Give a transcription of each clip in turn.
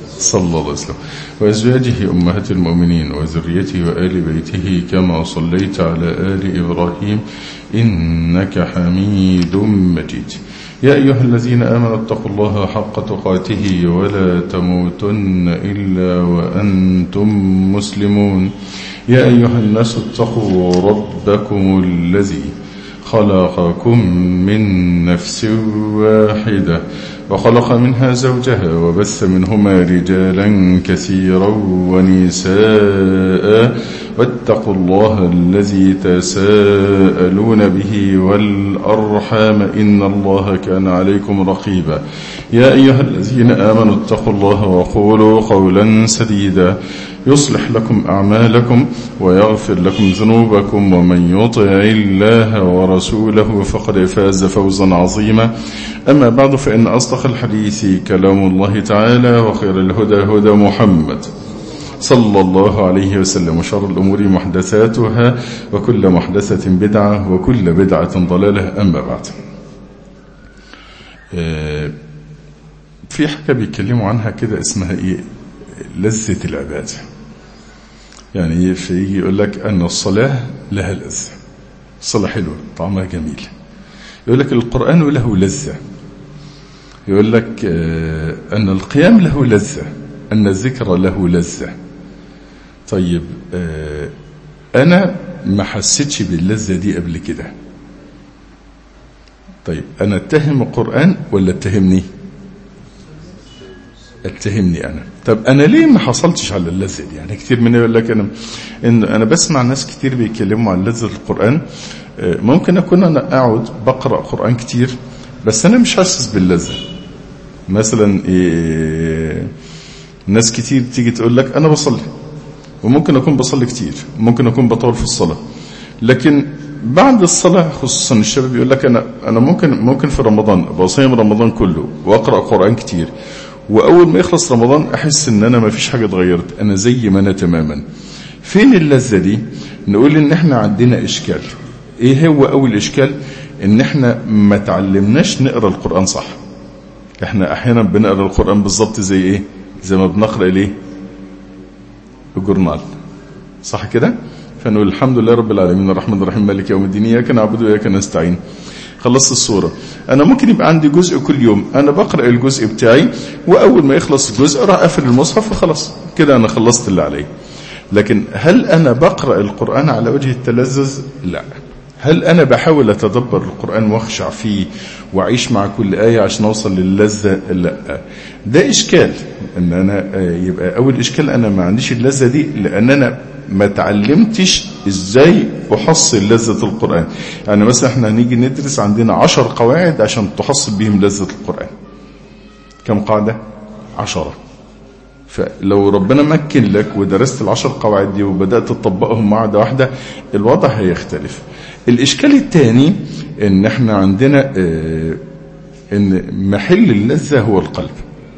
صلى الله عليه وسلم وأزواجه أمهات المؤمنين وذريته وآل بيته كما صليت على آل إبراهيم إنك حميد مجيد. يا أيها الذين آمنوا اتقوا الله حق تقاته ولا تموتن إلا وأنتم مسلمون. يا أيها الناس اتقوا ربكم الذي خلقكم من نفس واحدة وخلق منها زوجها وبث منهما رجالا كثيرا ونساء واتقوا الله الذي تساءلون به والأرحام إن الله كان عليكم رقيبا. يا أيها الذين آمنوا اتقوا الله وقولوا قولا سديدا يصلح لكم أعمالكم ويغفر لكم ذنوبكم ومن يطع الله ورسوله فقد فاز فوزا عظيما. أما بعد فإن أصدق الحديث كلام الله تعالى وخير الهدى هدى محمد صلى الله عليه وسلم وشر الأمور محدثاتها وكل محدثة بدعة وكل بدعة ضلالة. أما بعد في حاجة بيتكلموا عنها كده اسمها لذة العبادة. يعني في يقول لك أن الصلاة لها لذة، الصلاة حلوة طعمها جميل. يقول لك القرآن له لذة، يقول لك أن القيام له لذة، أن الذكر له لذة. طيب أنا ما حسيتش باللذة دي قبل كده. طيب أنا اتهم القرآن ولا اتهمني؟ اتهمني أنا. طب أنا ليه ما حصلتش على اللذة دي؟ يعني كتير مني يقول لك أنا بسمع ناس كتير بيتكلموا عن لذة القرآن. ممكن أكون أنا أقعد بقرأ قرآن كتير بس أنا مش حاسس باللذة. مثلا ناس كتير تيجي تقول لك أنا بصلي، وممكن أكون بصلي كتير، ممكن أكون بطول في الصلاة، لكن بعد الصلاة خصوصا الشباب يقول لك أنا ممكن في رمضان بصيم رمضان كله وأقرأ قرآن كتير، وأول ما يخلص رمضان أحس إن أنا ما فيش حاجة اتغيرت، أنا زي ما أنا تماما. فين اللذة دي؟ نقول إن إحنا عندنا إشكال. إيه هو أول إشكال؟ إن إحنا ما تعلمناش نقرأ القرآن صح. إحنا أحيانا بنقرأ القرآن بالضبط زي إيه؟ زي ما بنقرأ ليه؟ الجورنال، صح كده؟ فنقول الحمد لله رب العالمين الرحمن الرحيم مالك يوم الدين إياك نعبد وإياك نستعين. خلصت الصورة. أنا ممكن يبقى عندي جزء كل يوم أنا بقرأ الجزء بتاعي، وأول ما يخلص الجزء راح أقفل المصحف وخلاص كده أنا خلصت اللي عليه. لكن هل أنا بقرأ القرآن على وجه التلذذ؟ لا. هل أنا بحاول أتدبر القرآن واخشع فيه وأعيش مع كل آية عشان أوصل للذة؟ لا. ده إشكال. إن أنا يبقى أول إشكال أنا ما عنديش اللذة دي لأن أنا ما تعلمتش إزاي أحصل لذة القرآن. يعني مثلا احنا هنيجي ندرس عندنا 10 قواعد عشان تحصل بهم لذة القرآن. كم قاعدة؟ 10. فلو ربنا مكن لك ودرست 10 قواعد دي وبدأت تطبقهم واحدة واحدة الوضع هيختلف. الإشكال الثاني إن احنا عندنا إن محل اللذة هو القلب.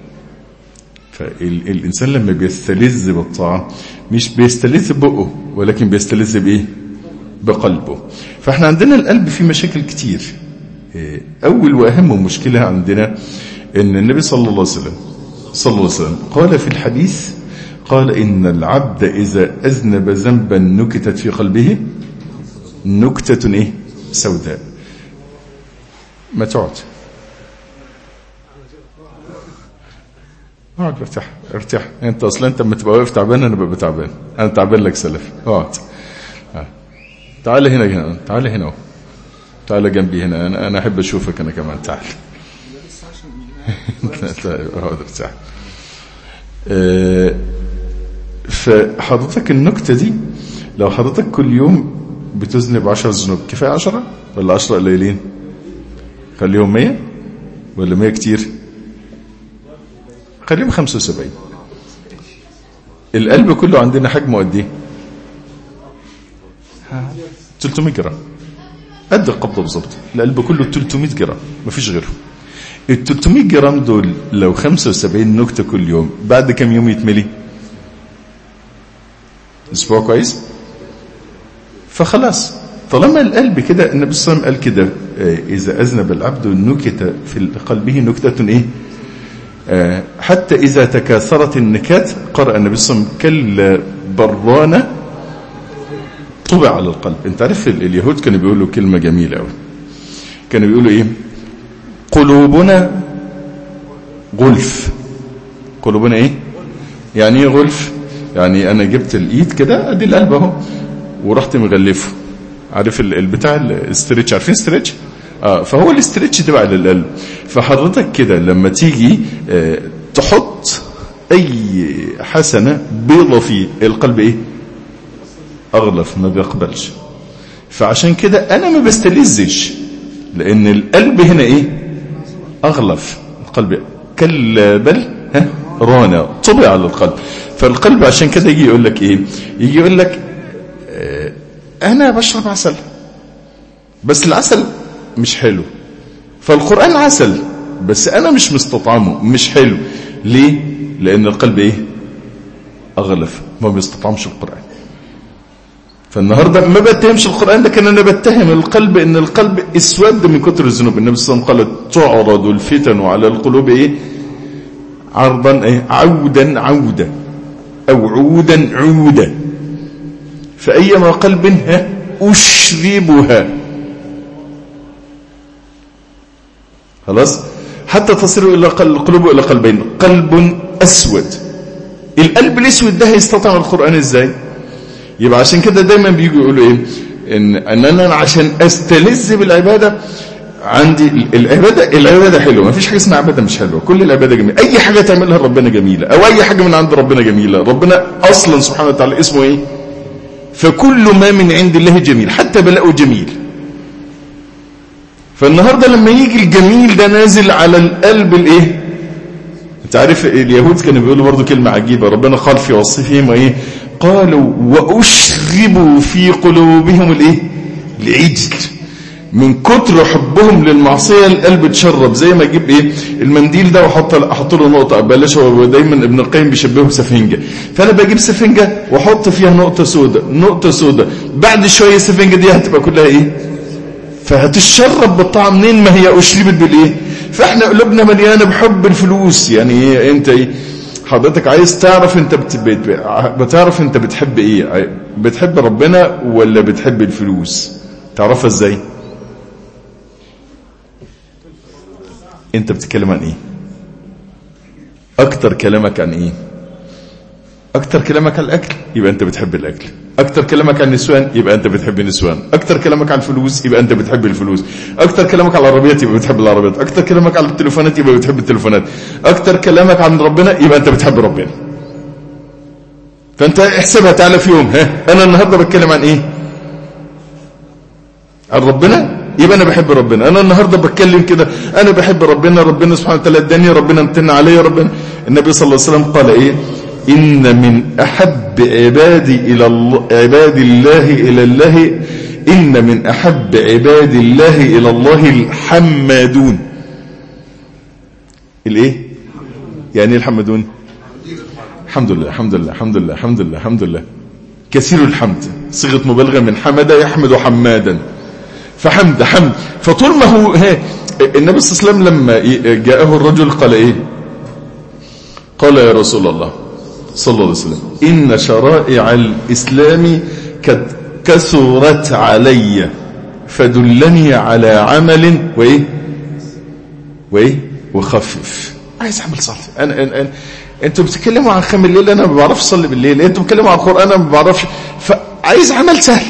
فالإنسان لما بيستلذ بالطاعة مش بيستلذ بقه ولكن بيستلذ بإيه؟ بقلبه. فاحنا عندنا القلب فيه مشاكل كتير. أول وأهم مشكلة عندنا إن النبي صلى الله عليه وسلم قال في الحديث، قال إن العبد إذا أذنب ذنبا نكتت في قلبه نكتة إيه؟ سوداء. ما تقعد، اقعد ارتاح. انت اصلا انت لما تبقى واقف تعبان انا ببقى تعبان، انا تعبان لك سلف. اقعد. تعال هنا تعال جنبي هنا، انا احب اشوفك انا كمان. تعال. اقعد ارتاح. فحضرتك النكتة دي لو حضرتك كل يوم بتذنب 10 ذنوب كفاية 10 ولا 10 قليلين؟ خليهم 100 ولا 100 كتير؟ خليهم 75. القلب كله عندنا حجمه قد ايه؟ 300 جرام، قد القبضة بالظبط. القلب كله 300 جرام مفيش غيره. ال 300 جرام دول لو 75 نكتة كل يوم بعد كم يوم يتملي؟ اسبوع كويس. فخلاص طالما القلب كده النبي صلى الله عليه وسلم قال كده إذا أذنب العبد النكتة في قلبه نكتة إيه؟ حتى إذا تكاثرت النكات قرأ النبي صلى الله عليه وسلم كلا بران طبع على القلب. انت عارف اليهود كانوا بيقولوا كلمة جميلة قوي، كانوا بيقولوا ايه؟ قلوبنا غلف. قلوبنا ايه؟ يعني ايه غلف؟ يعني انا جبت الايد كده ادي القلب اهو ورحت مغلفه، عارف البتاع الاستريتش، عارفين استريتش؟ فهو الاستريتش تبع للقلب. فحضرتك كده لما تيجي تحط اي حسنة بيضة فيه، القلب ايه؟ اغلف، ما بيقبلش. فعشان كده انا ما بستلذش، لان القلب هنا ايه؟ اغلف. القلب كلا بل رانا طبع على القلب. فالقلب عشان كده يجي يقول لك ايه؟ يجي يقول لك انا بشرب عسل بس العسل مش حلو، فالقرآن عسل بس انا مش مستطعمه، مش حلو. ليه؟ لان القلب ايه؟ اغلف، ما بيستطعمش القرآن. فالنهاردة ما بتهمش القرآن، لكن انا بتهم القلب، ان القلب اسود من كتر الذنوب. النبي صلى الله عليه وسلم قال تعرض الفتن على القلوب ايه؟ عرضا ايه؟ عودا عودا او عودا عودا، فأيما قلب أشربها خلاص حتى تصير إلى القلوب إلى قلبين. قلب أسود، القلب الأسود ده هيستطيع القرآن إزاي؟ يبقى عشان كده دايما بيجوا يقولوا إيه؟ إن أنا عشان أستلذ بالعبادة، عندي العبادة حلوة، ما فيش حاجة اسمها عبادة مش حلوة، كل العبادة جميلة. أي حاجة تعملها ربنا جميلة، أو أي حاجة من عند ربنا جميلة. ربنا أصلا سبحانه وتعالى اسمه إيه؟ فكل ما من عند الله جميل، حتى بلاءه جميل. فالنهاردة لما يجي الجميل ده نازل على القلب الايه؟ انت عارف اليهود كانوا بيقولوا برضو كلمة عجيبة، ربنا قال في وصفهم ايه؟ قالوا وأشربوا في قلوبهم الايه؟ العجل. من كتر حبهم للمعصية القلب اتشرب. زي ما اجيب ايه المنديل ده واحط له نقطة، بلاش، هو دايما ابن القيم بيشبهه بسفنجة. فانا بجيب سفنجة واحط فيها نقطة سودة، بعد شوية السفنجة دي هتبقى كلها ايه؟ فهتشرب بالطعم. منين؟ ما هي اشربت بالايه؟ فاحنا قلوبنا مليانة بحب الفلوس. يعني ايه؟ انت ايه حضرتك عايز تعرف انت بتعرف انت بتحب ايه؟ بتحب ربنا ولا بتحب الفلوس؟ تعرفها ازاي؟ انت بتتكلم عن ايه؟ اكتر كلامك عن ايه؟ اكتر كلامك عن الاكل، يبقى انت بتحب الاكل. اكتر كلامك عن النسوان، يبقى انت بتحب النسوان. اكتر كلامك عن الفلوس، يبقى انت بتحب الفلوس. اكتر كلامك عن العربيات، يبقى بتحب العربيات. اكتر كلامك عن التليفونات، يبقى بتحب التليفونات. اكتر كلامك عن ربنا، يبقى انت بتحب ربنا. فانت احسبها تعالى في يوم، انا النهارده بتكلم عن ايه؟ عن ربنا، يبقى انا بحب ربنا. انا النهارده بتكلم كده انا بحب ربنا، ربنا سبحانه وتعالى اداني، ربنا امتن عليا، ربنا. النبي صلى الله عليه وسلم قال ايه؟ ان من احب عباد الله الى الله، ان من احب عباد الله الى الله الحمادون. الايه؟ يعني ايه الحمادون؟ الحمد لله الحمد لله الحمد لله الحمد لله الحمد لله، كثير الحمد، صيغه مبالغه من حمد يحمد حمادا، فحمد حمد. فطول ما هو النبي صلى الله عليه وسلم لما جاءه الرجل قال ايه؟ قال يا رسول الله صلى الله عليه وسلم إن شرائع الإسلام قد كثرت علي فدلني على عمل وخفف. عايز اعمل صلاة. أنا انتوا بتتكلموا عن قيام الليل، انا ما بعرفش اصلي بالليل. انتوا بتتكلموا عن القرآن، انا ما بعرفش. فعايز عمل سهل.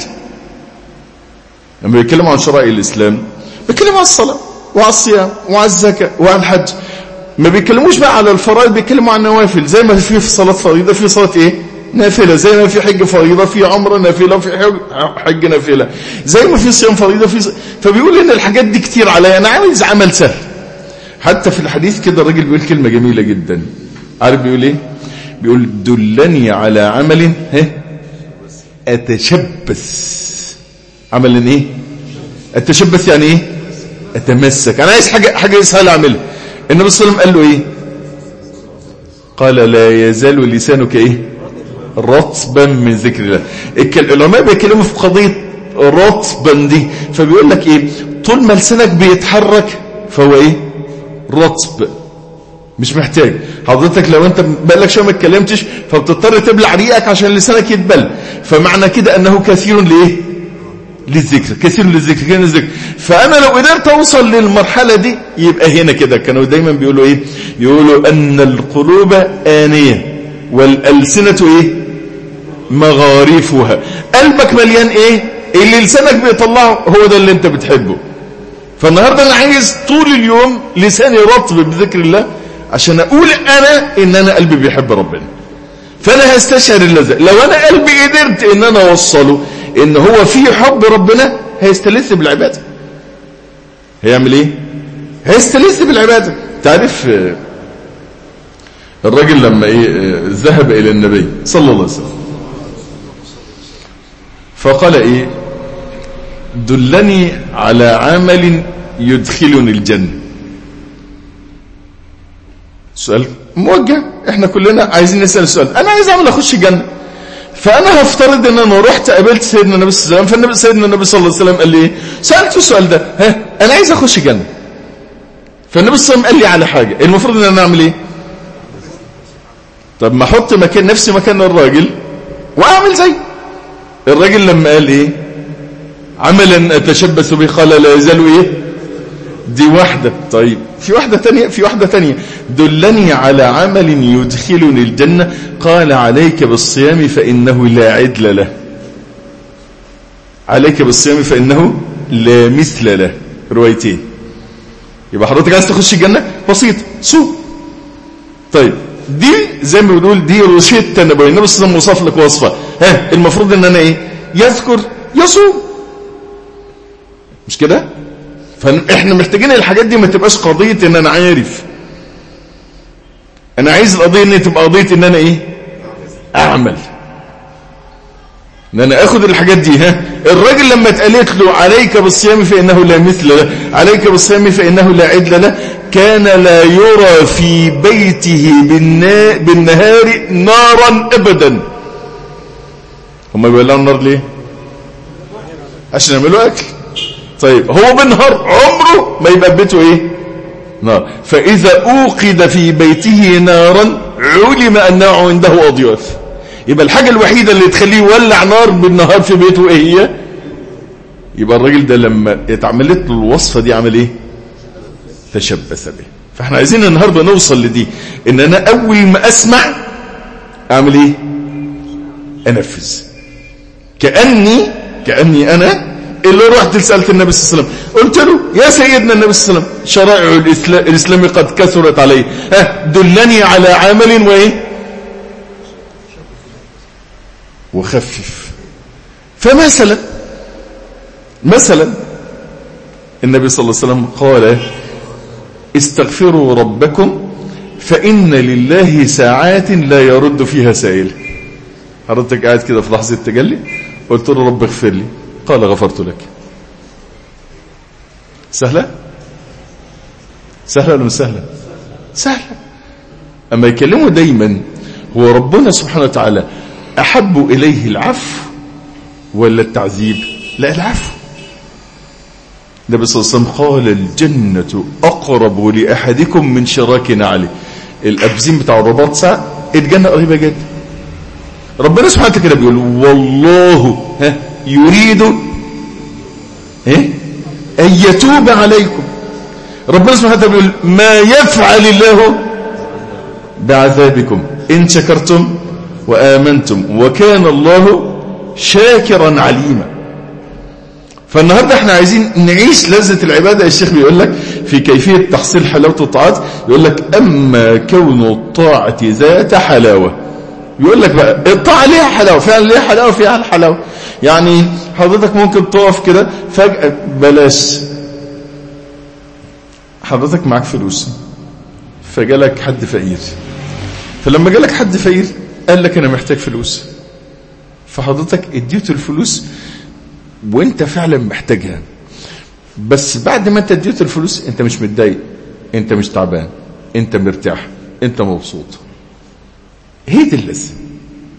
لما بيتكلموا عن شرائع الإسلام بيتكلموا عن الصلاة وعلى الصيام وعلى الزكاة وعلى الحج. ما بيتكلموش بقى على الفرائض، بيتكلموا عن النوافل. زي ما في صلاة فريضة في صلاة ايه؟ نافلة. زي ما في حج فريضة في عمرة نافلة في حج نافلة. زي ما في صيام فريضة في فبيقول ان الحاجات دي كتير عليا، انا عايز عمل سهل. حتى في الحديث كده الراجل بيقول كلمة جميلة جدا. عارف بيقول ايه؟ بيقول دلني على عمل اتشبث. عمل ايه؟ اتشبث يعني ايه؟ اتمسك. انا عايز حاجة سهلة اعملها. النبي صلى الله عليه وسلم قال له ايه؟ قال لا يزال لسانك ايه؟ رطبا من ذكر الله. العلماء بيتكلموا في قضية رطبا دي، فبيقول لك ايه؟ طول ما لسانك بيتحرك فهو ايه؟ رطب. مش محتاج. حضرتك لو انت بقالك شويه ما اتكلمتش فبتضطر تبلع ريقك عشان لسانك يتبل، فمعنى كده انه كثير لايه؟ للذكر، كثير للذكر، كثير للذكر. فانا لو قدرت اوصل للمرحله دي يبقى هنا كده. كانوا دايما بيقولوا ايه؟ يقولوا ان القلوب آنية والألسنة ايه؟ مغارفها. قلبك مليان ايه؟ اللي لسانك بيطلعه هو ده اللي انت بتحبه. فالنهارده انا عايز طول اليوم لساني رطب بذكر الله عشان اقول ان انا قلبي بيحب ربنا. فانا هستشعر اللذة. لو انا قلبي قدرت ان انا اوصله ان هو فيه حب ربنا هيستلذ بالعبادة. هيعمل ايه؟ هيستلذ بالعبادة. تعرف الرجل لما ذهب الى النبي صلى الله عليه وسلم فقال ايه؟ دلني على عمل يدخلني الجنة. سؤال موجه، احنا كلنا عايزين نسأل السؤال. انا عايز اعمل اخش الجنة، فانا هفترض ان انا رحت قابلت سيدنا النبي صلى الله عليه وسلم، فسيدنا النبي صلى الله عليه وسلم قال لي ايه؟ سألته السؤال ده، انا عايز اخش الجنة. فالنبي صلى الله عليه وسلم قال لي على حاجة، المفروض ان انا اعمل ايه؟ طب ما احط مكان نفسي مكان الراجل واعمل زي الراجل لما قال ايه؟ عملا اتشبث به قال لا يزال ايه؟ دي واحدة. طيب في واحدة تانية دلني على عمل يدخلني الجنة قال عليك بالصيام فإنه لا عدل له. عليك بالصيام فإنه لا مثل له. روايتين. يبقى حضرتك عايز تخش الجنة بسيط، صوم. طيب دي زي ما بنقول دي روشتة نبوية، النبي صلى الله عليه وسلم وصف لك وصفة. المفروض ان انا ايه؟ يذكر يصوم، مش كده؟ فاحنا محتاجين الحاجات دي ما تبقاش قضية ان انا عارف. انا عايز القضية ان تبقى قضية ان انا ايه؟ اعمل، ان انا اخد الحاجات دي. الراجل لما اتقالت له عليك بالصيام فانه لا مثل له، عليك بالصيام فانه لا عدل له، كان لا يرى في بيته بالنهار نارا ابدا. هم بيولعوا النار ليه؟ عشان يعملوا اكل. طيب هو بالنهار عمره ما يبقى بيته ايه؟ نار. فاذا اوقد في بيته نارا علم انه عنده اضياف. يبقى الحاجة الوحيدة اللي تخليه يولع نار بالنهار في بيته ايه هي؟ يبقى الراجل ده لما اتعملت له الوصفة دي عمل ايه؟ تشبث به. فاحنا عايزين النهاردة نوصل لدي، ان انا اول ما اسمع اعمل ايه؟ انفذ. كأني انا اللي رحت سألت النبي صلى الله عليه وسلم قلت له يا سيدنا النبي صلى الله عليه وسلم شرائع الإسلام قد كثرت عليه، دلني على عمل وايه؟ وخفف. فمثلا النبي صلى الله عليه وسلم قال استغفروا ربكم فإن لله ساعات لا يرد فيها سائل. حضرتك قاعد كده في لحظة تجلي قلت له رب اغفر لي قال غفرت لك. سهلة ولا مش سهلة؟ سهلة. أما يكلمه دايما هو ربنا سبحانه وتعالى أحب إليه العفو ولا التعذيب؟ لا العفو. النبي صلى الله عليه وسلم قال الجنة أقرب لأحدكم من شراك نعله. الأبزين بتاع الرباط ساعة الجنة قريبة جدا. ربنا سبحانه وتعالى كده بيقول والله يريد أن يتوب عليكم. ربنا سبحانه وتعالى بيقول ما يفعل الله بعذابكم إن شكرتم وآمنتم وكان الله شاكرا عليما. فالنهاردة احنا عايزين نعيش لذة العبادة. الشيخ بيقول لك في كيفية تحصيل حلاوة الطاعات يقول لك أما كون الطاعة ذات حلاوة. يقول لك بقى الطاعة ليها حلاوة، فعلا ليها حلاوة فيها الحلاوة. يعني حضرتك ممكن تقف كده فجأة بلاش حضرتك معك فلوس فجالك حد فقير، فلما جالك حد فقير قال لك أنا محتاج فلوس، فحضرتك اديته الفلوس وانت فعلا محتاجها، بس بعد ما انت اديته الفلوس انت مش متضايق، انت مش تعبان، انت مرتاح، انت مبسوط. هي دي اللذة.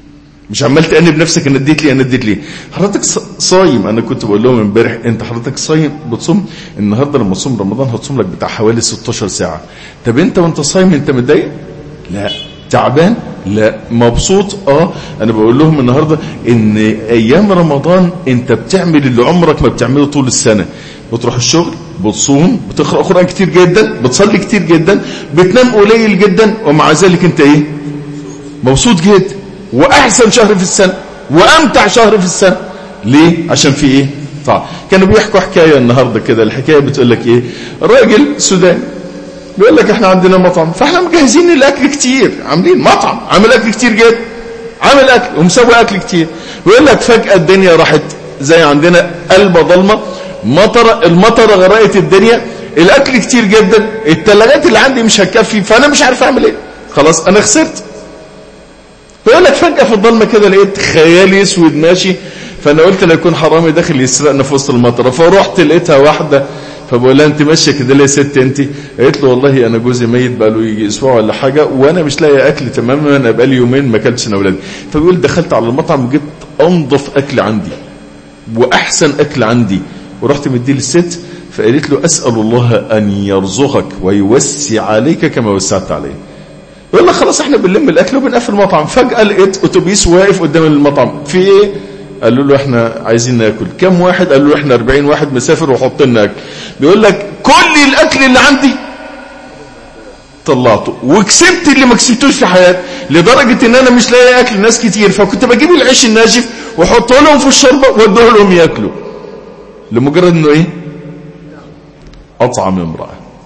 مش عمال تأنب نفسك انا اديت ليه. حضرتك صايم. انا كنت بقول لهم امبارح انت حضرتك صايم بتصوم النهارده، لما تصوم رمضان هتصوم لك بتاع حوالي 16 ساعه. طب انت وانت صايم انت متضايق؟ لا. تعبان؟ لا. مبسوط؟ انا بقول لهم النهارده ان ايام رمضان انت بتعمل اللي عمرك ما بتعمله طول السنه. بتروح الشغل، بتصوم، بتقرأ قرآن كتير جدا، بتصلي كتير جدا، بتنام قليل جدا، ومع ذلك انت ايه؟ مبسوط جدا. واحسن شهر في السنة وامتع شهر في السنة. ليه؟ عشان في ايه؟ طبعا. كانوا بيحكوا حكاية النهاردة كده، الحكاية بتقول لك ايه؟ راجل سوداني بيقول لك احنا عندنا مطعم، فاحنا مجهزين الاكل كتير، عاملين مطعم عامل اكل كتير جدا، عامل اكل ومسوي اكل كتير. بيقول لك فجأة الدنيا راحت زي عندنا قلبة ضلمة، المطره غرقت الدنيا، الاكل كتير جدا، الثلاجات اللي عندي مش هتكفي، فانا مش عارف اعمل ايه، خلاص انا خسرت. بيقول لك فجأة في الضلمة كده لقيت خيالي اسود ماشي، فانا قلت لا يكون حرامي داخل يسرقنا في وسط المطره، فرحت لقيتها واحده، فبقول لها انت ماشيه كده ليه يا ست انت؟ قالت له والله انا جوزي ميت بقى له يجي اسبوع ولا حاجه، وانا مش لاقي اكل تماما، انا بقى لي يومين ما اكلتش انا اولادي. فبيقول دخلت على المطعم وجبت انظف اكل عندي واحسن اكل عندي، ورحت مديه للست، فقالت له اسال الله ان يرزقك ويوسع عليك كما وسعت عليه. يقول لك خلاص احنا بنلم الاكل وبنقفل المطعم، فجاه لقيت اتوبيس واقف قدام المطعم، في ايه؟ قالوا له احنا عايزين ناكل. كم واحد؟ قالوا له احنا 40 واحد مسافر وحط لنا اكل. بيقول لك كل الاكل اللي عندي طلعته وكسبت اللي ما كسبتوش في حياتي، لدرجه ان انا مش لاقي اكل ناس كتير، فكنت بجيب العيش الناشف واحطه لهم في الشوربه وادوه لهم ياكلوا، لمجرد انه ايه؟ اطعم امراه.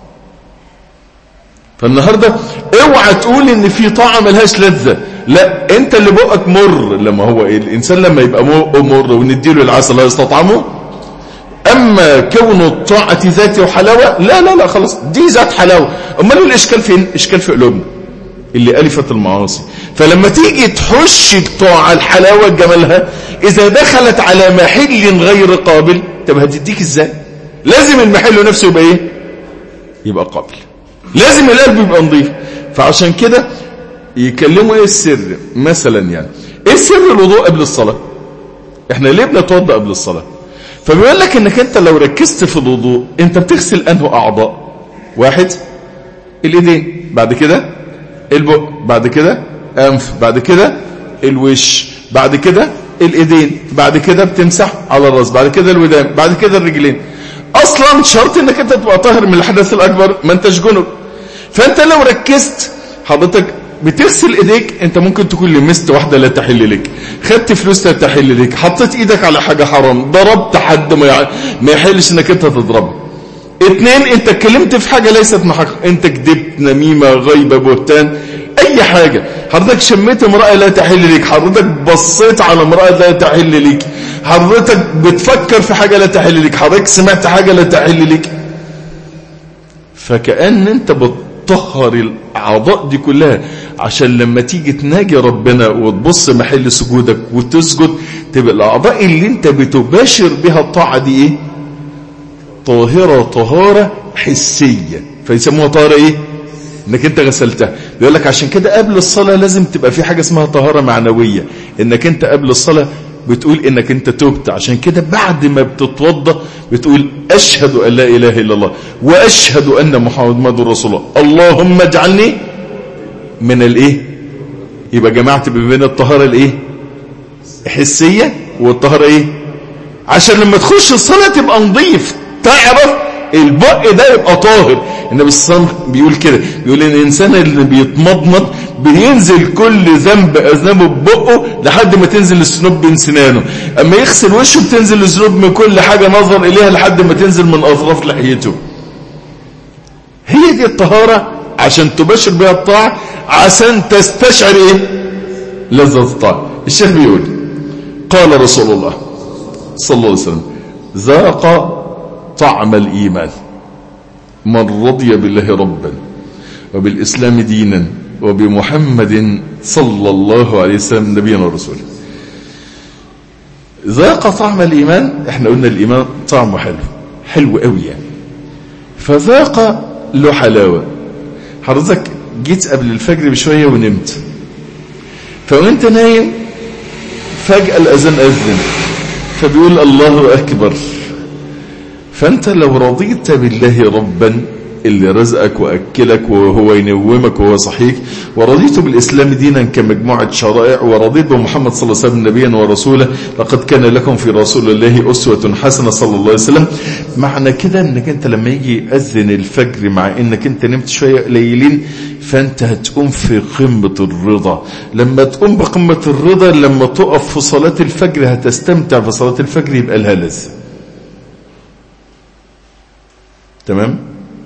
فالنهارده اوعى تقول ان في طاعه ملهاش لذه، لا، انت اللي بقك مر. لما هو ايه؟ الانسان لما يبقى مر ونديله العسل لا يستطعمه. اما كون الطاعه ذات وحلاوه، لا لا لا، خلاص دي ذات حلاوه. امال الاشكال فين؟ اشكال في قلوبنا اللي الفت المعاصي. فلما تيجي تحش الطاعه الحلاوه جمالها، اذا دخلت على محل غير قابل، طب هتديك ازاي؟ لازم المحل نفسه يبقى ايه؟ يبقى قابل، لازم القلب يبقى نظيف. فعشان كده يكلموا ايه السر مثلا، يعني ايه سر الوضوء قبل الصلاة؟ احنا ليه بنتوضأ قبل الصلاة؟ فبيقول لك انك انت لو ركزت في الوضوء انت بتغسل انه اعضاء؟ واحد الايدين، بعد كده البق، بعد كده انف، بعد كده الوش، بعد كده الايدين، بعد كده بتمسح على الراس، بعد كده الودان، بعد كده الرجلين. اصلا شرط انك انت تبقى طاهر من الحدث الاكبر، ما انتش جنب. فانت لو ركزت حضرتك بتغسل ايديك، انت ممكن تكون لمست واحدة لا تحل لك، خدت فلوس لا تحل لك، حطيت ايدك على حاجة حرام، ضربت حد ما يحلش انك انت تضربه. اتنين، انت اتكلمت في حاجة ليست محقق، انت كدبت، نميمة، غيبة، بهتان، اي حاجة. حضرتك شميت امرأة لا تحل لك، حضرتك بصيت على امرأة لا تحل لك، حضرتك بتفكر في حاجة لا تحل لك، حضرتك سمعت حاجة لا تحل لك. فكأن انت بتطهر الاعضاء دي كلها عشان لما تيجي تناجي ربنا وتبص محل سجودك وتسجد، تبقى الاعضاء اللي انت بتباشر بها الطاعة دي ايه؟ طاهرة، طهارة حسية، فيسموها طهارة ايه؟ انك انت غسلتها. بيقول لك عشان كده قبل الصلاة لازم تبقى في حاجة اسمها طهارة معنوية، انك انت قبل الصلاة بتقول انك انت توبت. عشان كده بعد ما بتتوضى بتقول اشهد ان لا اله الا الله واشهد ان محمد رسول الله، اللهم اجعلني من الايه؟ يبقى جمعت بين الطهارة الايه؟ حسية والطهارة ايه؟ عشان لما تخش الصلاة تبقى نظيف، تعرف البق ده يبقى طاهر. النبي صلى الله عليه وسلم بيقول كده، بيقول ان الانسان اللي بيتمضمض بينزل كل ذنب اذنبه ببقه لحد ما تنزل الذنوب بين سنانه، اما يغسل وشه بتنزل الذنوب من كل حاجه نظر اليها لحد ما تنزل من اظراف لحيته. هي دي الطهاره عشان تباشر بها الطاعه، عشان تستشعر ايه؟ لذة الطاعه. الشيخ بيقول قال رسول الله صلى الله عليه وسلم ذاق طعم الإيمان من رضي بالله ربا وبالإسلام دينا وبمحمد صلى الله عليه وسلم نبيا ورسولا. ذاق طعم الإيمان، احنا قلنا الإيمان طعمه حلو، حلو قوي يعني، فذاق له حلاوة. حضرتك جيت قبل الفجر بشوية ونمت، فوانت نايم فجأة الأذان أذن، فبيقول الله أكبر. فأنت لو رضيت بالله ربا اللي رزقك وأكلك وهو ينومك وهو صحيك، ورضيت بالإسلام دينا كمجموعة شرائع، ورضيت بمحمد صلى الله عليه وسلم نبيا ورسولا، لقد كان لكم في رسول الله أسوة حسنة صلى الله عليه وسلم. معنى كده انك انت لما يجي يأذن الفجر مع انك انت نمت شوية قليلين، فانت هتقوم في قمة الرضا. لما تقوم بقمة الرضا، لما تقف في صلاة الفجر هتستمتع في صلاة الفجر، يبقى لها لذة. تمام؟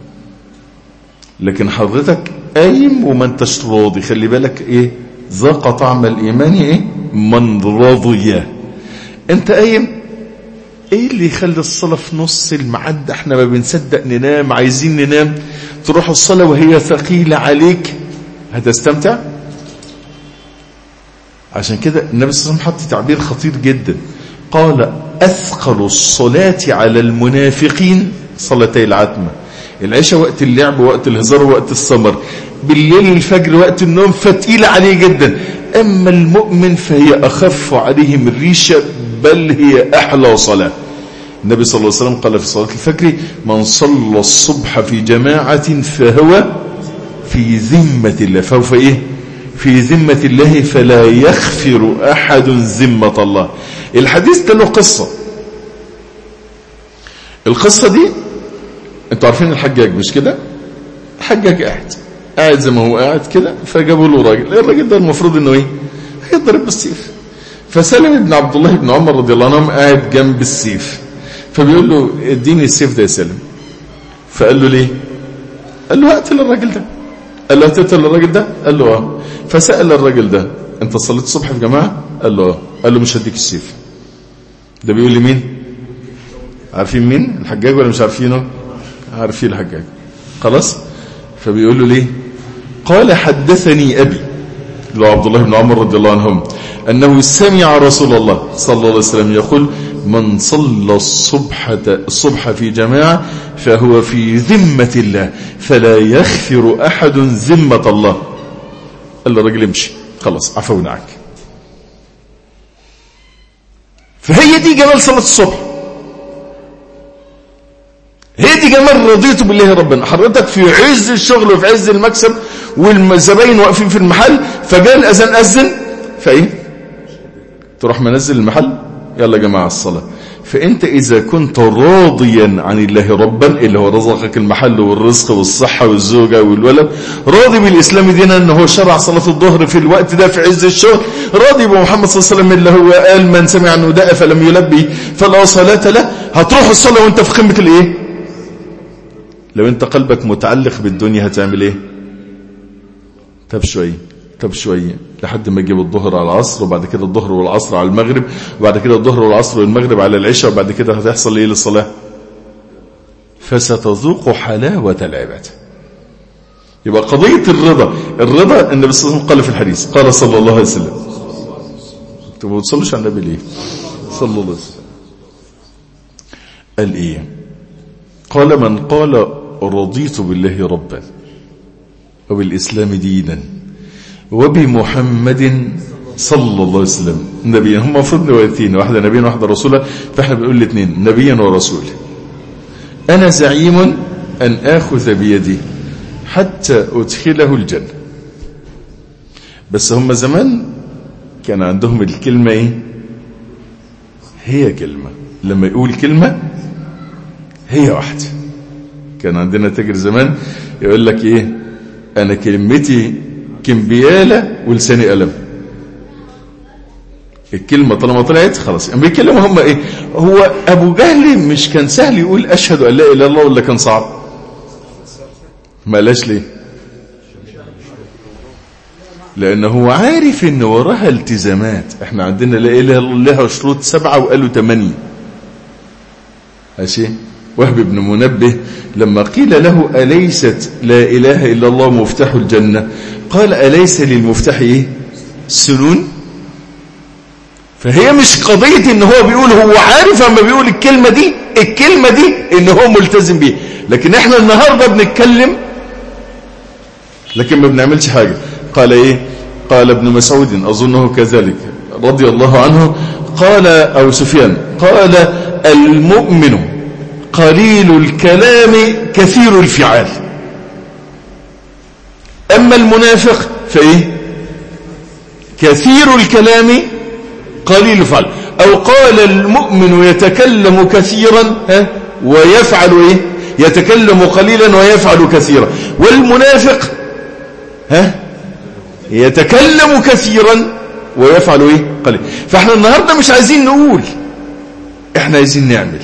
لكن حضرتك قايم وما انتش راضي. خلي بالك ايه؟ ذاق طعم الايمان ايه؟ من رضي. انت قايم، ايه اللي يخلي الصلاة في نص الميعاد؟ احنا ما بنصدق ننام، عايزين ننام، تروح الصلاة وهي ثقيلة عليك، هتستمتع؟ عشان كده النبي صلى الله عليه وسلم حط تعبير خطير جدا، قال أثقل الصلاة على المنافقين صلاتي العتمة. العشاء وقت اللعب ووقت الهزار ووقت السمر، بالليل الفجر وقت النوم، فتقيل عليه جدا. أما المؤمن فهي أخف عليه من الريشة، بل هي أحلى صلاة. النبي صلى الله عليه وسلم قال في صلاة الفجر: من صلى الصبح في جماعة فهو في ذمة الله. فهو في إيه؟ في ذمة الله، فلا يغفر أحد ذمة الله. الحديث ده له قصة. القصة دي انتوا عارفين الحجاج مش كده؟ الحجاج قاعد زي ما هو قاعد كده، فجابوا له راجل. الراجل ده المفروض انه ايه؟ هيضرب بالسيف. فسالم بن عبد الله بن عمر رضي الله عنهم قاعد جنب السيف، فبيقول له: اديني السيف ده يا سالم. فقال له: ليه؟ قال له: هقتل الراجل ده. قال له: هتقتل الراجل ده؟ قال له: اه. فسأل الراجل ده: انت صليت الصبح في جماعة؟ قال له: اه. قال له: مش هديك السيف. ده بيقول لي مين؟ عارفين مين الحجاج ولا مش عارفينه؟ عارفين الحجاج. خلاص. فبيقول له: ليه؟ قال: حدثني أبي اللي هو عبد الله بن عمر رضي الله عنهم أنه سمع رسول الله صلى الله عليه وسلم يقول: من صلى الصبح في جماعة فهو في ذمة الله، فلا يغفر أحد ذمة الله. قال له: الراجل امشي، خلاص عفونا عنك. فهي دي جمال صلاة الصبح، هي دي جمال رضيت بالله ربنا. حضرتك في عز الشغل وفي عز المكسب والزباين واقفين في المحل، فجاء الأذان أذن، فايه تروح منزل المحل، يلا يا جماعة الصلاة. فأنت إذا كنت راضيا عن الله ربا اللي هو رزقك المحل والرزق والصحة والزوجة والولد، راضي بالإسلام دينا أنه هو شرع صلاة الظهر في الوقت ده في عز الشغل، راضي بمحمد صلى الله عليه وسلم اللي هو قال: من سمع النداء فلم يلبي فلا صلاة له. هتروح الصلاة وانت في قمة الايه؟ لو انت قلبك متعلق بالدنيا هتعمل ايه؟ طب شوية لحد ما يجيب الظهر على العصر، وبعد كده الظهر والعصر على المغرب، وبعد كده الظهر والعصر والمغرب على العشاء، وبعد كده هتحصل ايه للصلاة؟ فستذوق حلاوة العبادة. يبقى قضية الرضا النبي صلى الله عليه وسلم قال في الحديث، قال صلى الله عليه وسلم، انتوا ما بتصلوش على النبي ليه؟ صلى الله عليه وسلم قال ايه؟ قال: من قال رضيت بالله ربا وبالإسلام دينا وبمحمد صلى الله عليه وسلم نبيا. هم المفروض روايتين، واحدة نبيا واحدة رسولا، فاحنا بنقول الاثنين نبيا ورسول. أنا زعيم أن آخذ بيدي حتى أدخله الجنة. بس هم زمان كان عندهم الكلمة ايه؟ هي كلمة، لما يقول كلمة هي واحدة. كان عندنا تاجر زمان يقول لك ايه؟ انا كلمتي كمبيالة ولساني قلم. الكلمة طالما طلعت خلاص. يعني بيتكلموا هم ايه؟ هو ابو جهل مش كان سهل يقول اشهد ان لا اله الا الله ولا كان صعب؟ ما قالش ليه؟ لانه هو عارف ان وراها التزامات. احنا عندنا لا اله الا الله لها شروط 7 وقالوا 8. ماشي. وهب بن منبه لما قيل له: أليست لا إله إلا الله مفتاح الجنة؟ قال: أليس للمفتاح إيه؟ سنون. فهي مش قضية إن هو بيقول، هو عارف أما بيقول الكلمة دي إن هو ملتزم بيه. لكن إحنا النهاردة بنتكلم لكن ما بنعملش حاجة. قال إيه؟ قال ابن مسعود أظنه كذلك رضي الله عنه قال، أو سفيان قال: المؤمن قليل الكلام كثير الفعال، أما المنافق فإيه؟ كثير الكلام قليل الفعل. أو قال: المؤمن يتكلم كثيرا ويفعل إيه؟ يتكلم قليلا ويفعل كثيرا، والمنافق يتكلم كثيرا ويفعل إيه؟ قليلا. فإحنا النهاردة مش عايزين نقول، إحنا عايزين نعمل،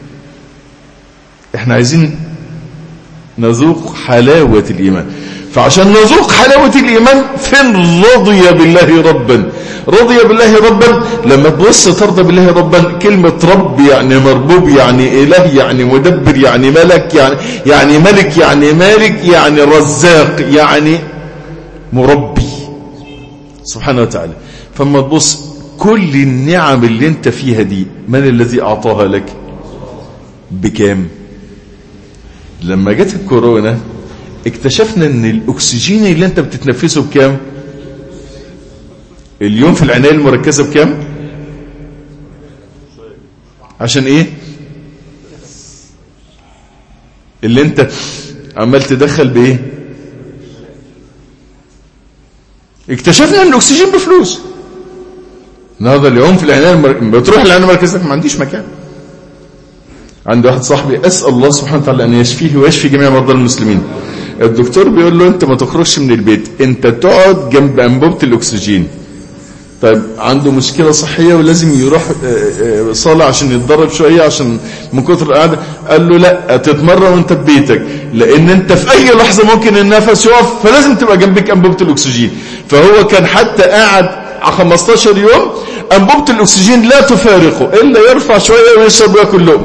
إحنا عايزين نذوق حلاوة الإيمان. فعشان نذوق حلاوة الإيمان فين؟ رضي بالله ربا. رضي بالله ربا، لما تبص ترضى بالله ربا، كلمة رب يعني مربوب، يعني إله، يعني مدبر، يعني ملك، يعني ملك، يعني مالك، يعني رزاق، يعني مربي سبحانه وتعالى. فما تبص كل النعم اللي انت فيها دي من الذي أعطاها لك؟ بكام؟ لما جت الكورونا اكتشفنا ان الاكسجين اللي انت بتتنفسه بكام؟ اليوم في العناية المركزة بكام؟ عشان ايه؟ اللي انت عمال تدخل بايه؟ اكتشفنا ان الاكسجين بفلوس. النهارده اليوم في العناية بتروح العناية المركزة ما عنديش مكان. عندي واحد صاحبي أسأل الله سبحانه وتعالى أن يشفيه ويشفي جميع مرضى المسلمين. الدكتور بيقول له أنت ما تخرجش من البيت، أنت تقعد جنب أنبوبة الأكسجين. طيب عنده مشكلة صحية ولازم يروح صالة عشان يتدرب شوية عشان من كتر القعدة. قال له لا، تتمرن وانت في بيتك، لأن انت في أي لحظة ممكن النفس يقف، فلازم تبقى جنبك أنبوبة الأكسجين. فهو كان حتى قاعد 15 يوم أنبوبة الأكسجين لا تفارقه إلا يرفع شوية ويشرب وياكل لقمة.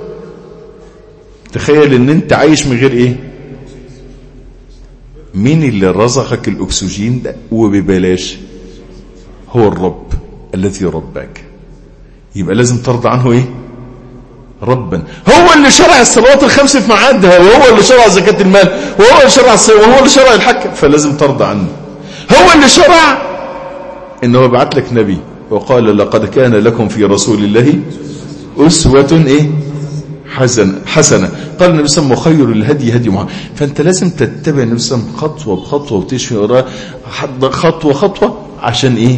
تخيل ان انت عايش من غير ايه؟ مين اللي رزقك الاكسجين ده وببلاش؟ هو الرب الذي رباك. يبقى لازم ترضى عنه ايه؟ ربا. هو اللي شرع الصلوات الخمس في ميعادها، وهو اللي شرع زكاة المال، وهو اللي شرع الصيام، وهو اللي شرع الحج، فلازم ترضى عنه. هو اللي شرع انه بعت لك نبي وقال: لقد كان لكم في رسول الله أسوة ايه؟ حسنة. قال النبي صلى الله عليه وسلم: خير الهدي هدي محمد. فانت لازم تتبع النبي صلى الله عليه وسلم خطوة بخطوة وتشفي وراه خطوة خطوة عشان ايه؟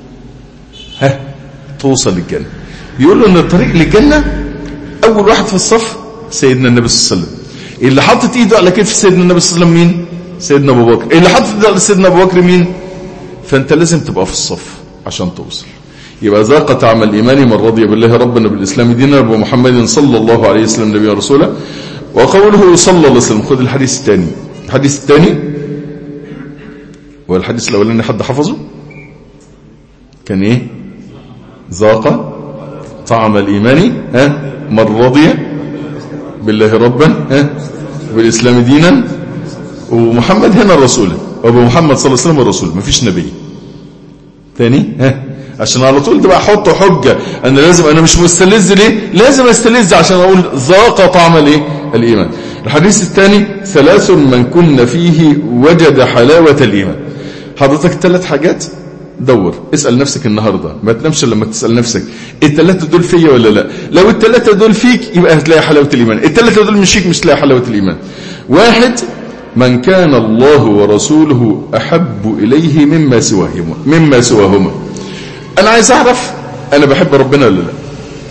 توصل للجنة. بيقولوا ان الطريق للجنة اول واحد في الصف سيدنا النبي صلى الله عليه وسلم. اللي حطت ايده على كتف سيدنا النبي صلى الله عليه وسلم مين؟ سيدنا ابو بكر. اللي حطت ايده على سيدنا ابو بكر مين؟ فانت لازم تبقى في الصف عشان توصل. يبقى ذاق طعم الإيمان من رضي بالله ربنا بالإسلام دينا ومحمد صلى الله عليه وسلم نبي ورسوله. وقوله صلى الله عليه وسلم. خذ الحديث الثاني. الحديث الثاني والحديث الأولاني حد حفظه كان إيه؟ ذاق طعم الإيمان من رضي بالله ربا بالإسلام دينا ومحمد هنا الرسول، وابو محمد صلى الله عليه وسلم الرسول، مفيش نبي ثاني. عشان على طول تبقى احط حجه انا لازم، انا مش مستلذ ليه؟ لازم استلذ عشان اقول ذاق طعم الايه؟ الايمان. الحديث الثاني: ثلاث من كن فيه وجد حلاوه الايمان. حضرتك 3 حاجات دور اسال نفسك النهارده، ما تنامش لما تسال نفسك الثلاثه دول فيا ولا لا. لو الثلاثه دول فيك يبقى هتلاقي حلاوه الايمان، الثلاثه دول مش فيك مش هتلاقي حلاوه الايمان. 1: من كان الله ورسوله احب اليه مما سواهما. انا عايز اعرف انا بحب ربنا ولا لا.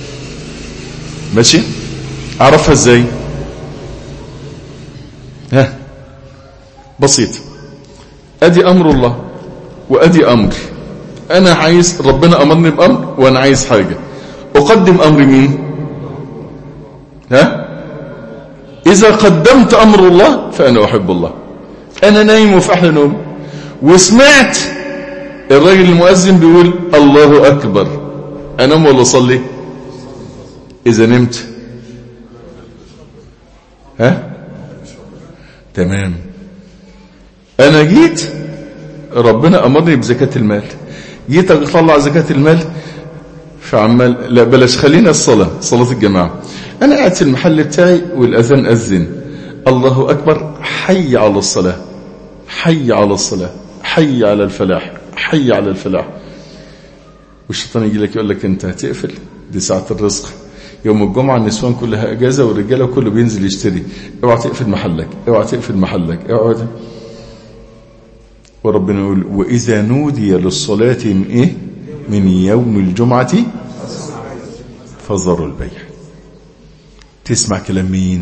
ماشي؟ اعرفها ازاي؟ بسيط. ادي امر الله وادي امر. انا عايز، ربنا امرني بامر وانا عايز حاجه، اقدم امر مين؟ اذا قدمت امر الله فانا احب الله. انا نايم وفي احلى نوم وسمعت الراجل المؤذن بيقول الله أكبر، أنام ولا أصلي؟ إذا نمت تمام. أنا جيت ربنا أمرني بزكاة المال، جيت أطلع زكاة المال فعمال لا بلاش، خلينا صلاة الجماعة. أنا قاعد في المحل بتاعي والأذان أذن الله أكبر، حي على الصلاة، حي على الصلاة، حي على الفلاح، حي على الفلاح. والشيطان يجي لك يقول لك انت هتقفل، دي ساعة الرزق، يوم الجمعة النسوان كلها اجازة والرجالة كله بينزل يشتري، اوعى تقفل محلك، اوعى تقفل محلك، اوعى. وربنا يقول واذا نودي للصلاة من ايه؟ من يوم الجمعة فذروا البيع. تسمع كلام مين؟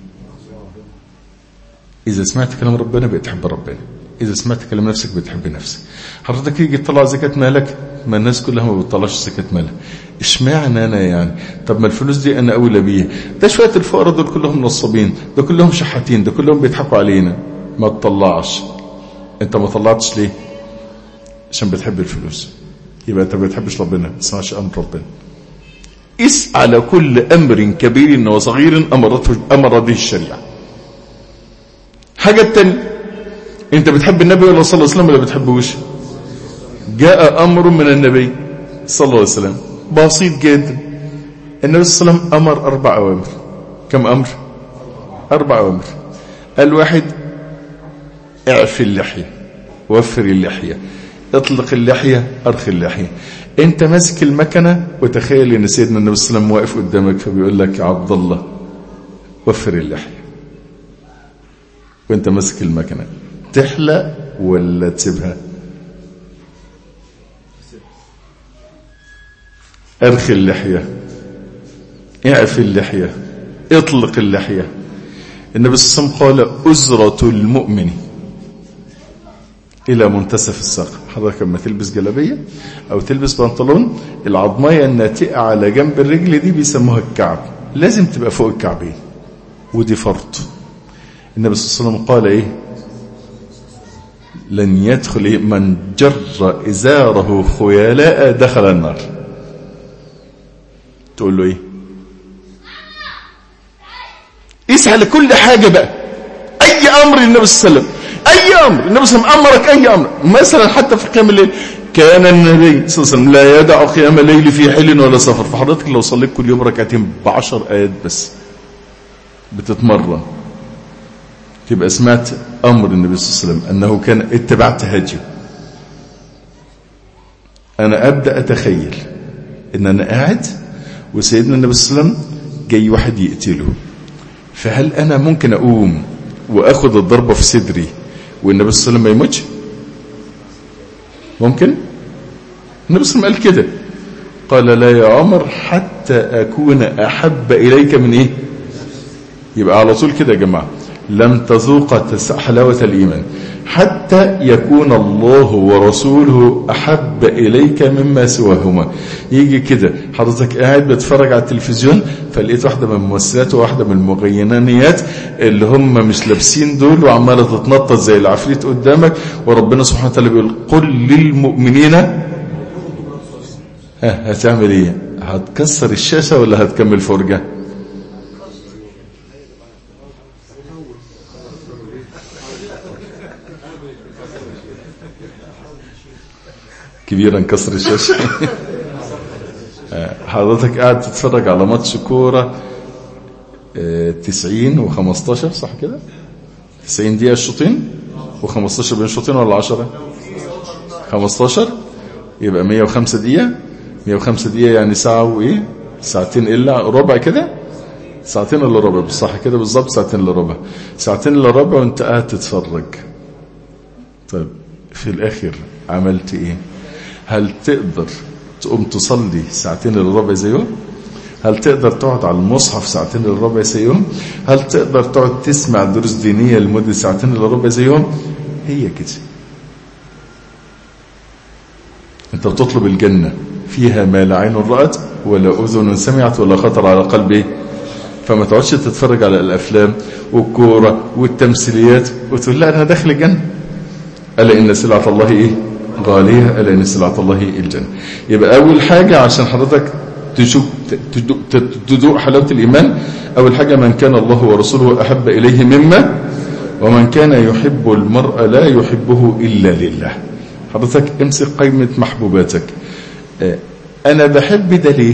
اذا سمعت كلام ربنا بتحب ربنا، اذا سمعت كلام نفسك بتحب نفسك. حضرتك يجي تطلع زكاة مالك، ما الناس كلها ما بتطلعش زكاة مالها، اشمعنى انا يعني؟ طب ما الفلوس دي انا اولى بيها، ده شويه الفقراء دول كلهم نصابين، ده كلهم شحاتين، ده كلهم بيضحكوا علينا. ما تطلعش. انت ما طلعتش ليه؟ عشان بتحب الفلوس. يبقى انت ما بتحبش ربنا، ما تسمعش امر ربنا. قس على كل امر كبير وصغير امر به الشريعه. حاجه الثانيه، انت بتحب النبي ولا صلى الله عليه وسلم ولا بتحبوش؟ جاء امر من النبي صلى الله عليه وسلم بسيط جدا. النبي صلى الله عليه وسلم امر 4 اوامر. كم امر؟ 4 اوامر. الواحد اعف اللحيه، وفر اللحيه، اطلق اللحيه، ارخي اللحيه. انت ماسك المكنه وتخيل ان سيدنا النبي صلى الله عليه وسلم واقف قدامك فبيقول لك يا عبد الله وفر اللحيه، وانت ماسك المكنه تحلق ولا تسيبها؟ ارخي اللحيه، اعف اللحيه، اطلق اللحيه. النبي صلى الله عليه وسلم قال أزرة المؤمن إلى منتصف الساق. حضرتك لما تلبس جلابية أو تلبس بنطلون، العظمية الناتئة على جنب الرجل دي بيسموها الكعب، لازم تبقى فوق الكعبين، ودي فرض. النبي صلى الله عليه وسلم قال إيه؟ لن يدخل من جر إزاره خيلاء دخل النار. تقول له إيه؟ اسعى لكل حاجة بقى، أي أمر النبي صلى الله عليه وسلم، أي أمر النبي صلى الله عليه وسلم أمرك، أي أمر. مثلا حتى في قيام الليل، كان النبي صلى الله عليه وسلم لا يدع قيام الليل في حل ولا سفر. فحضرتك لو صليت كل يوم ركعتين ب10 آيات بس بتتمرن، تبقى سمعت أمر النبي صلى الله عليه وسلم، أنه كان اتبعت هديه. أنا أبدأ أتخيل إن أنا قاعد وسيدنا النبي صلى الله عليه وسلم جاي واحد يقتله، فهل أنا ممكن أقوم وأخذ الضربة في صدري والنبي صلى الله عليه وسلم ما يموتش؟ ممكن؟ النبي صلى الله عليه وسلم قال كده، قال لا يا عمر حتى أكون أحب إليك من إيه؟ يبقى على طول كده يا جماعة، لم تذوق حلاوة الإيمان حتى يكون الله ورسوله أحب إليك مما سواهما. يجي كده حضرتك قاعد بتفرج على التلفزيون، فلقيت واحدة من الممثلات وواحدة من المغنيات اللي هم مش لابسين دول وعمالة تتنطط زي العفريت قدامك، وربنا سبحانه وتعالى بيقول قل للمؤمنين. هتعمل ايه؟ هتكسر الشاشة ولا هتكمل فرجة؟ كبيرا كسر الشاشة. حضرتك قاعد تتفرج على ماتش كورة 90 و15 صح كده؟ 90 دقيقة الشوطين و15 بين الشوطين ولا 10؟ 15 يبقى 105 دقيقة. 105 دقيقة يعني ساعة وإيه؟ ساعتين إلا ربع كده، ساعتين إلا ربع صح كده بالظبط، ساعتين إلا ربع، ساعتين إلا ربع وانت قاعد تتفرج. طيب في الآخر عملت إيه؟ هل تقدر تقوم تصلي ساعتين إلا ربع زيهم؟ هل تقدر تقعد على المصحف ساعتين إلا ربع زيهم؟ هل تقدر تقعد تسمع دروس دينية لمدة ساعتين إلا ربع زيهم؟ هي كده. انت بتطلب الجنة فيها ما لا عين رأت ولا أذن سمعت ولا خطر على قلبي. فما تقعدش تتفرج على الأفلام والكورة والتمثيليات وتقول لا أنا داخل الجنة. ألا إن سلعة الله إيه؟ غالية. ألا إن سلعة الله الجنة. يبقى أول حاجة عشان حضرتك تدوق حلاوة الإيمان، أول حاجة من كان الله ورسوله أحب إليه مما، ومن كان يحب المرء لا يحبه إلا لله. حضرتك امسك قائمة محبوباتك. أنا بحب ده ليه؟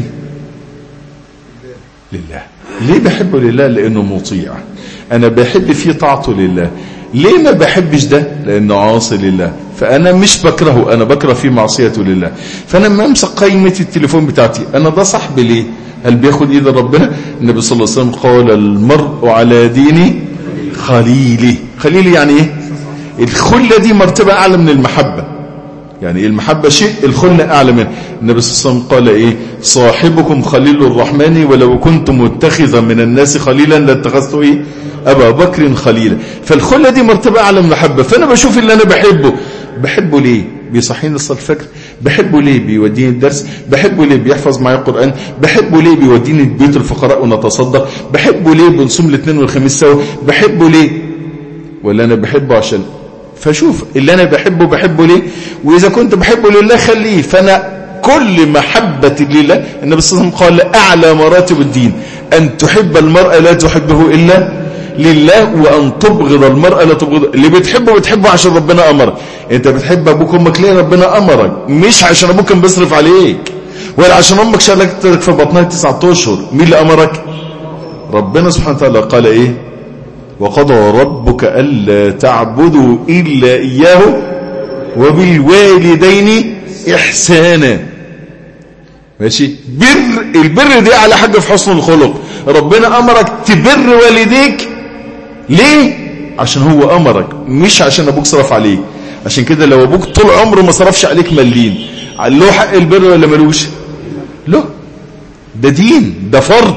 لله. ليه بحبه لله؟ لأنه مطيع. أنا بحب فيه طاعته لله. ليه ما بحبش ده؟ لأنه عاصي لله. فأنا مش بكرهه، أنا بكره في معصيته لله. فأنا لما أمسك قائمة التليفون بتاعتي أنا ده صاحبي ليه؟ هل بياخد إيد ربنا؟ النبي صلى الله عليه وسلم قال المرء على دين خليله. خليله يعني إيه؟ الخلة دي مرتبة أعلى من المحبة. يعني المحبة شيء، الخلة أعلى منه. النبي صلى الله عليه وسلم قال إيه؟ صاحبكم خليل الرحمن ولو كنت متخذا من الناس خليلا لاتخذت إيه؟ أبا بكر خليلا. فالخلة دي مرتبة أعلى من المحبة. فأنا بشوف اللي أنا بحبه ليه؟ بيصحيني لصلاة الفجر، بحبه ليه؟ بيوديني الدرس، بحبه ليه؟ بيحفظ معايا القرآن، بحبه ليه؟ بيوديني بيوت الفقراء ونتصدق، بحبه ليه؟ بنصوم الاثنين والخميس سوا، بحبه ليه؟ ولا أنا بحبه عشان فشوف اللي أنا بحبه ليه؟ وإذا كنت بحبه لله خليه. فأنا كل محبة لله، النبي صلى الله عليه وسلم قال أعلى مراتب الدين أن تحب المرء لا تحبه إلا لله، وأن تبغض المرء لا تبغض. اللي بتحبه عشان ربنا أمرك. أنت بتحب أبوك وأمك ليه؟ ربنا أمرك، مش عشان أبوك كان بيصرف عليك، ولا عشان أمك شالتك في بطنها 9 أشهر. مين اللي أمرك؟ ربنا سبحانه وتعالى. قال إيه؟ وقضى ربك ألا تعبدوا إلا إياه وبالوالدين إحسانا. ماشي؟ البر دي على حاجة في حسن الخلق. ربنا أمرك تبر والديك ليه؟ عشان هو أمرك، مش عشان أبوك صرف عليك. عشان كده لو أبوك طول عمره ما صرفش عليك مليين، له حق البر ولا ملوش؟ له. ده دين، ده فرض.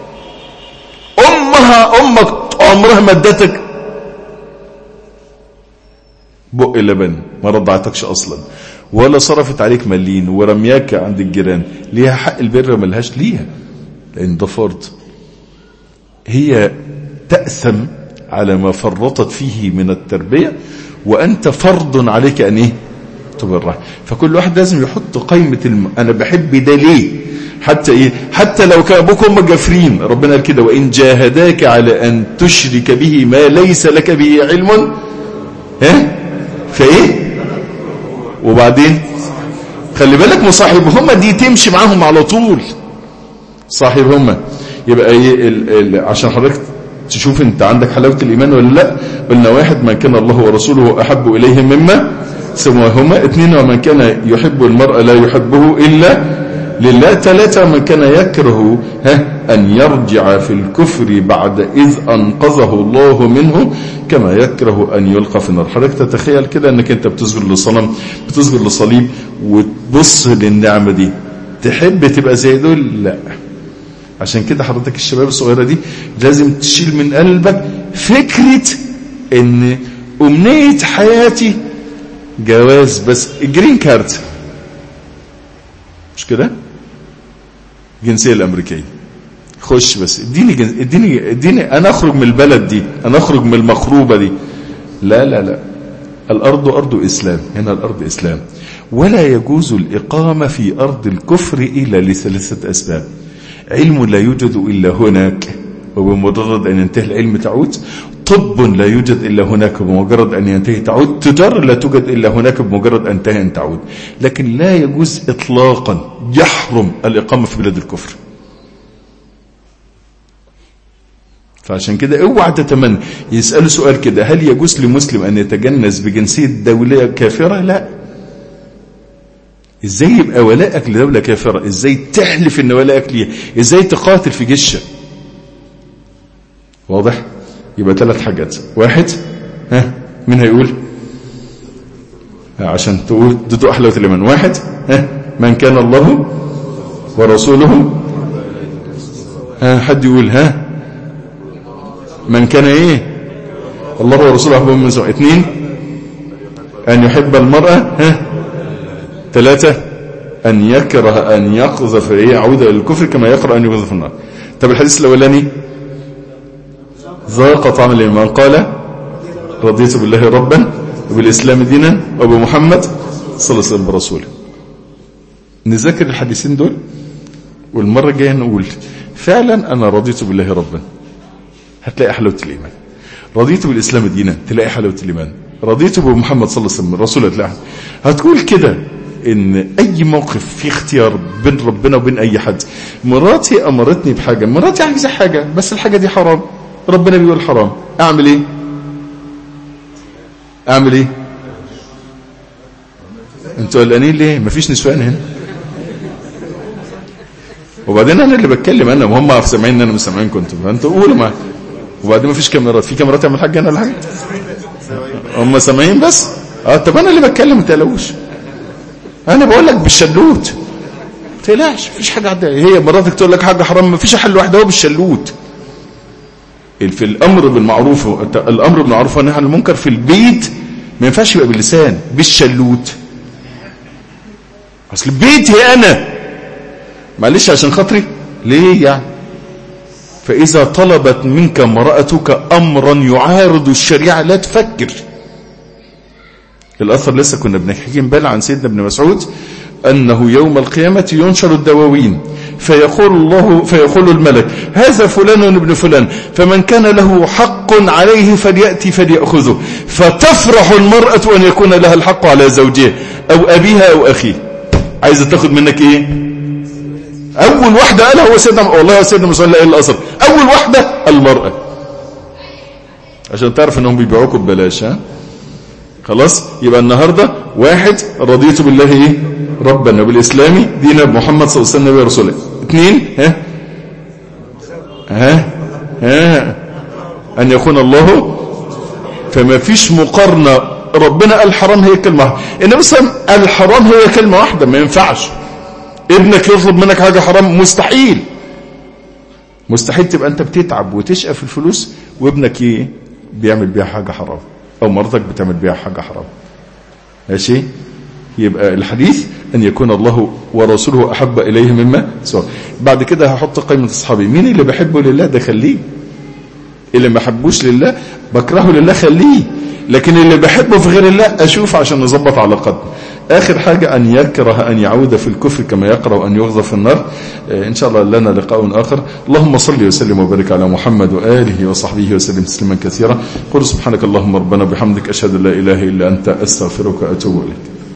أمك عمرها ما ادتك بق لبن، ما رضعتكش أصلا، ولا صرفت عليك مليين ورمياك عند الجيران، ليها حق البر ما لهاش؟ ليها، لأن ده فرض. هي تأثم على ما فرطت فيه من التربية، وأنت فرض عليك أن إيه؟ تبرع. فكل واحد لازم يحط قيمة أنا بحب ده ليه؟ حتى إيه؟ حتى لو كان أبوك وأمك جافرين، ربنا قال كده وإن جاهداك على أن تشرك به ما ليس لك به علم فإيه؟ وبعدين خلي بالك مصاحبهما دي تمشي معاهم على طول. صاحبهما يبقى إيه؟ عشان حضرتك تشوف انت عندك حلاوة الإيمان ولا لا. قلنا 1 من كان الله ورسوله أحب إليه مما سواهما. 2 ومن كان يحب المرء لا يحبه إلا لله. 3 من كان يكره أن يرجع في الكفر بعد إذ أنقذه الله منه كما يكره أن يلقى في النار. حضرتك تتخيل كده أنك أنت بتسجد للصنم، بتسجد للصليب، وتبص للنعمة دي، تحب تبقى زي دول؟ لا. عشان كده حضرتك الشباب الصغيرة دي لازم تشيل من قلبك فكرة ان أمنية حياتي جواز بس، الجرين كارت، مش كده؟ الجنسية الأمريكية، خش بس اديني انا اخرج من البلد دي، انا اخرج من المخروبة دي. لا لا لا، الأرض أرض إسلام، هنا الأرض إسلام، ولا يجوز الإقامة في أرض الكفر إلا ل3 أسباب. علم لا يوجد إلا هناك وبمجرد أن ينتهي العلم تعود، طب لا يوجد إلا هناك وبمجرد أن ينتهي تعود، تجارة لا توجد إلا هناك بمجرد أن تنتهي أن تعود. لكن لا يجوز إطلاقا، يحرم الإقامة في بلاد الكفر. فعشان كده اوعى تتمنى. يسألوا سؤال كده، هل يجوز لمسلم أن يتجنس بجنسية دولة كافرة؟ لا. ازاي يبقى ولائك لدولة كافرة؟ ازاي تحلف ان ولائك ليها؟ ازاي تقاتل في جيشها؟ واضح؟ يبقى 3 حاجات. 1 مين هيقول عشان تدوق حلاوة الإيمان؟ 1 من كان الله ورسوله حد يقول من كان ايه؟ الله ورسوله أحب من سوء. 2 أن يحب المرأة. 3 أن يكره أن يقذف يعود إلى الكفر كما يكره أن يقذف النار. طب الحديث الأولاني ذاق طعم الإيمان، قال رضيت بالله ربا وبالإسلام دينا وبمحمد صلى الله عليه وسلم برسوله. نذكر الحديثين دول، والمرة الجاية نقول فعلا أنا رضيت بالله ربا، هتلاقي حلاوة الإيمان. رضيت بالإسلام دينا، تلاقي حلاوة الإيمان. رضيت بمحمد صلى الله عليه وسلم رسوله، تلاقي. هتقول كده ان اي موقف في اختيار بين ربنا وبين اي حد. مراتي امرتني بحاجة، مراتي عايزة حاجة بس الحاجة دي حرام، ربنا بيقول حرام، اعمل ايه؟ انتوا قلقانين ليه؟ مفيش نسوان هنا. وبعدين انا اللي بتكلم انا وهم سامعين ان انا مش سامعينكم انتوا، فانتوا قولوا معايا. وبعدين مفيش كاميرات، في كاميرات يعمل حاجه هنا ولا حاجه؟ هم سامعين بس. طب انا اللي بتكلم، ما تقلقوش. انا بقول لك بالشلوت، ما تقلقش، مفيش حاجه عندها. هي مراتك تقول لك حاجه حرام، مفيش حل واحد هو بالشلوت. في الامر بالمعروف، الامر بالمعروف والنهي عن المنكر في البيت ما ينفعش يبقى باللسان، بالشلوت. اصل بيتي انا، معلش عشان خاطري ليه يعني؟ فاذا طلبت منك امرأتك امرا يعارض الشريعه لا تفكر. الاثر لسه كنا بنحكي امبارح عن سيدنا ابن مسعود انه يوم القيامه ينشر الدواوين فيقول الملك هذا فلان ابن فلان، فمن كان له حق عليه فليأتي فليأخذه. فتفرح المرأة أن يكون لها الحق على زوجها أو أبيها أو أخيه. عايزة تاخد منك إيه؟ أول واحدة قالها هو سيدنا، والله يا سيدنا مسؤول الله الأصل، أول واحدة المرأة، عشان تعرف أنهم بيبيعوكم ببلاش. خلاص. يبقى النهاردة واحد، رضيت بالله إيه؟ ربنا، وبالإسلام دين محمد صلى الله عليه وسلم ورسوله. اثنين، أن يكون الله، فما فيش مقارنة. ربنا قال الحرام هي كلمة واحدة، إنما مثلا الحرام هي كلمة واحدة، ما ينفعش ابنك يطلب منك حاجة حرام، مستحيل. مستحيل تبقى أنت بتتعب وتشقى في الفلوس وابنك إيه بيعمل بيها حاجة حرام، أو مرتك بتعمل بيها حاجة حرام. ماشي. يبقى الحديث أن يكون الله ورسوله أحب إليه مما سواه. بعد كده هحط قائمة أصحابي، مين اللي بحبه لله ده خليه، اللي ما حبوش لله بكرهه لله خليه، لكن اللي بحبه في غير الله أشوف عشان نظبط علاقتنا. آخر حاجة أن يكره أن يعود في الكفر كما يكره أن يغضب في النار. إن شاء الله لنا لقاء آخر. اللهم صل وسلم وبارك على محمد وآله وصحبه وسلم تسليما كثيرا. قل سبحانك اللهم ربنا بحمدك أشهد أن لا إله إلا أنت أستغفرك وأتوب إليك.